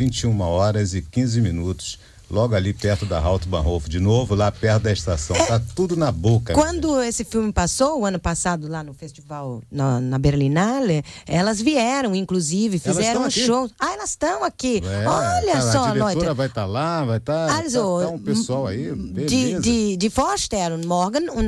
21h15, logo ali perto da Alto Bahnhof, de novo lá perto da estação, tá tudo na boca. Quando esse filme passou, o ano passado lá no festival, na Berlinale, elas vieram, inclusive, fizeram um show. Elas estão aqui. Olha só, a diretora Leute. vai estar lá, vai estar tá um pessoal aí, beleza. Die Vorstellung morgen um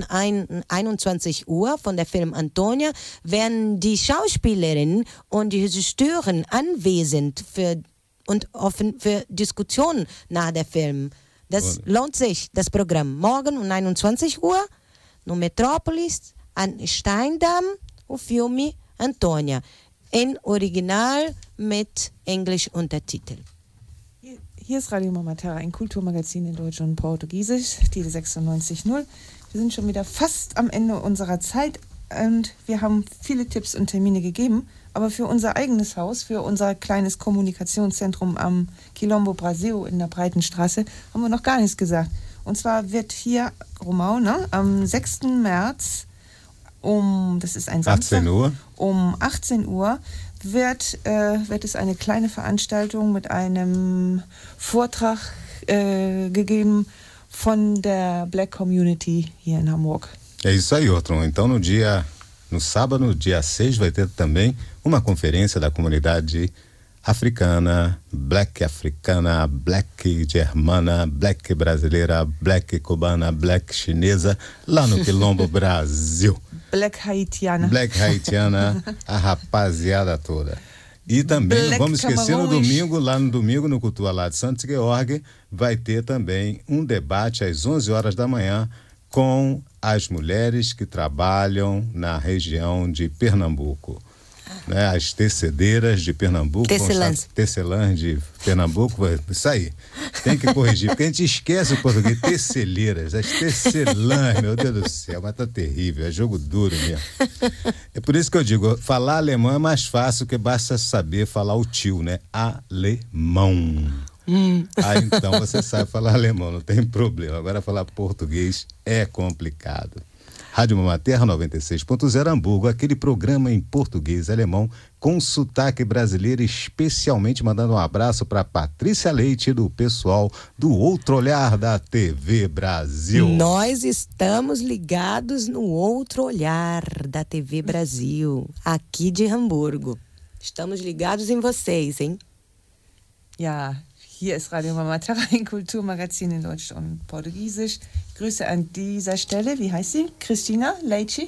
21 Uhr von der Film Antônia werden die Schauspielerinnen und die Regisseurin anwesend und offen für Diskussionen nach der Film. Das lohnt sich, das Programm. Morgen um 21 Uhr no Metrópolis, an Steindamm, o filme Antônia. Em Original mit Englisch Untertitel. Hier ist Radio Mama Terra, ein Kulturmagazin in Deutsch und Portugiesisch, Tide 96.0. Wir sind schon wieder fast am Ende unserer Zeit und wir haben viele Tipps und Termine gegeben. Aber für unser eigenes Haus, für unser kleines Kommunikationszentrum am Quilombo Brasil in der Breitenstraße, haben wir noch gar nichts gesagt. Und zwar wird hier, Romau, am 6. März das ist ein Samstag, 18 Uhr. Um 18 Uhr wird es eine kleine Veranstaltung mit einem Vortrag gegeben von der Black Community hier in Hamburg. É isso aí, Ortron. Então no sábado, dia 6, vai ter também uma conferência da comunidade africana, black germana, black brasileira, black cubana, black chinesa, lá no Quilombo Brasil. Black haitiana, a rapaziada toda. E também, não vamos esquecer, no domingo, no Cultura lá de Santos Georg, vai ter também um debate às 11 horas da manhã com as mulheres que trabalham na região de Pernambuco. Né? As tecedeiras de Pernambuco. Tecelãs de Pernambuco. Isso aí. Tem que corrigir, porque a gente esquece o português. Teceleiras, as tecelãs, meu Deus do céu, mas tá terrível, é jogo duro mesmo. É por isso que eu digo, falar alemão é mais fácil, que basta saber falar o tio, né? Alemão. Então você sabe falar alemão, não tem problema. Agora falar português é complicado. Rádio Mama Terra 96.0 Hamburgo, aquele programa em português e alemão com sotaque brasileiro, especialmente mandando um abraço para Patrícia Leite, do pessoal do Outro Olhar da TV Brasil. Nós estamos ligados no Outro Olhar da TV Brasil, aqui de Hamburgo. Estamos ligados em vocês, hein? Ja, hier ist Radio Mama Terra, ein Kulturmagazin in Deutsch und Portugiesisch. Grüße an dieser Stelle, wie heißt sie? Christina Leite?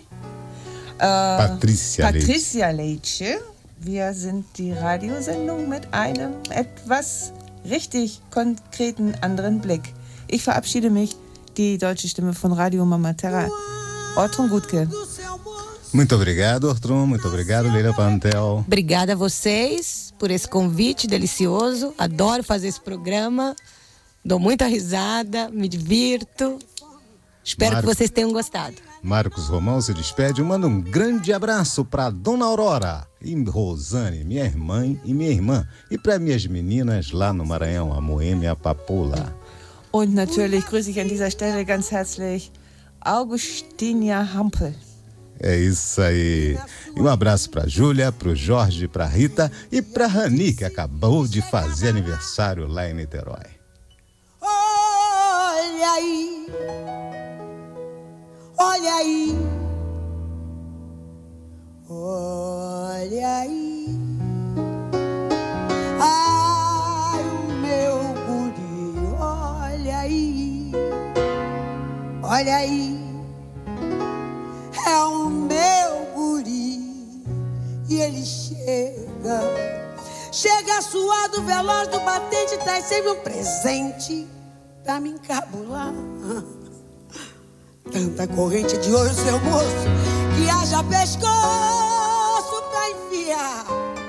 Patricia Leite. Wir sind die Radiosendung mit einem etwas richtig konkreten anderen Blick. Ich verabschiede mich, die deutsche Stimme von Radio Mama Terra, Ortron Gutke. Muito obrigado, Ortron. Muito obrigado, Leila Pantel. Obrigada a vocês por esse convite delicioso. Adoro fazer esse programa. Dou muita risada, me divirto. Espero que vocês tenham gostado. Marcos Romão se despede. Manda um grande abraço para Dona Aurora e Rosane, minha mãe e minha irmã. E para minhas meninas lá no Maranhão, a Moêmia Papoula. Und natürlich grüße ich an dieser Stelle ganz herzlich Augustinha Hampel. É isso aí. E um abraço pra Júlia, pro Jorge, pra Rita e pra Rani, que acabou de fazer aniversário lá em Niterói. Olha aí, olha aí, olha aí, ai o meu guri, olha aí, olha aí, é o meu guri e ele chega suado, veloz do batente, traz sempre um presente pra me encabular. Tanta corrente de ouro, seu moço, que haja pescoço pra enfiar.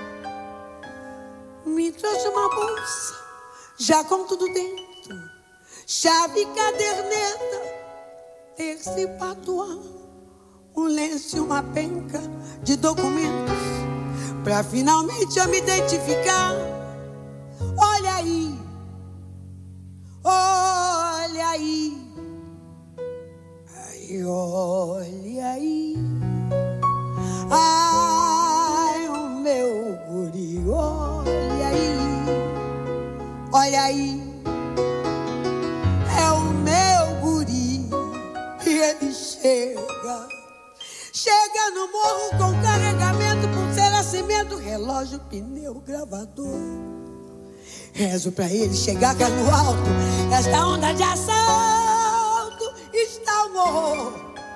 Me trouxe uma bolsa, já com tudo dentro, chave, caderneta, terça e patuá, um lenço e uma penca de documentos, pra finalmente eu me identificar. Olha aí, olha aí, ai, olha aí, ai o meu guri, olha aí, olha aí, é o meu guri e ele chega no morro com carregamento, pulseira, cimento, relógio, pneu, gravador. Rezo pra ele chegar cá no alto, esta onda de assalto está o morro.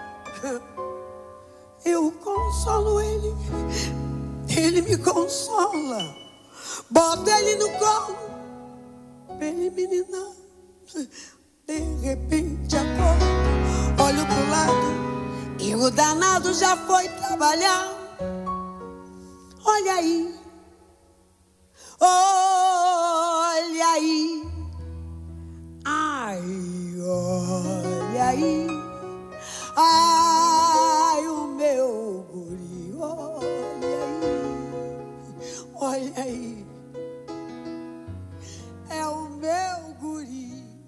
Eu consolo ele, ele me consola. Boto ele no colo, pra ele me ninar. De repente acordo, olho pro lado e o danado já foi trabalhar. Olha aí, olha aí, ai, olha aí, ai o meu guri, olha aí, é o meu guri.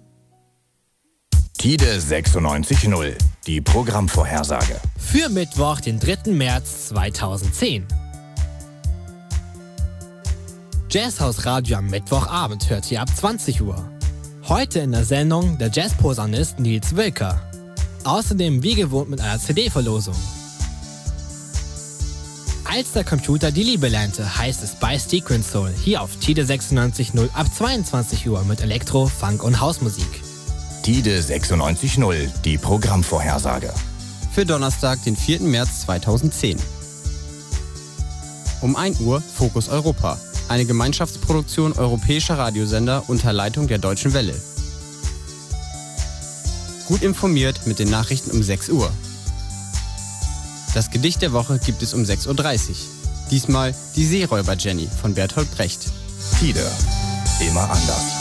Tide 96.0, die Programmvorhersage. Für Mittwoch, den 3. März 2010. Jazzhaus Radio am Mittwochabend hört ihr ab 20 Uhr. Heute in der Sendung der Jazzposaunist Nils Wilker. Außerdem wie gewohnt mit einer CD-Verlosung. Als der Computer die Liebe lernte, heißt es bei Sequence Soul hier auf Tide 96.0 ab 22 Uhr mit Elektro, Funk und Hausmusik. Tide 96.0, die Programmvorhersage. Für Donnerstag, den 4. März 2010. Um 1 Uhr Fokus Europa. Eine Gemeinschaftsproduktion europäischer Radiosender unter Leitung der Deutschen Welle. Gut informiert mit den Nachrichten um 6 Uhr. Das Gedicht der Woche gibt es um 6.30 Uhr. Diesmal die Seeräuber Jenny von Bertolt Brecht. Tide, immer anders.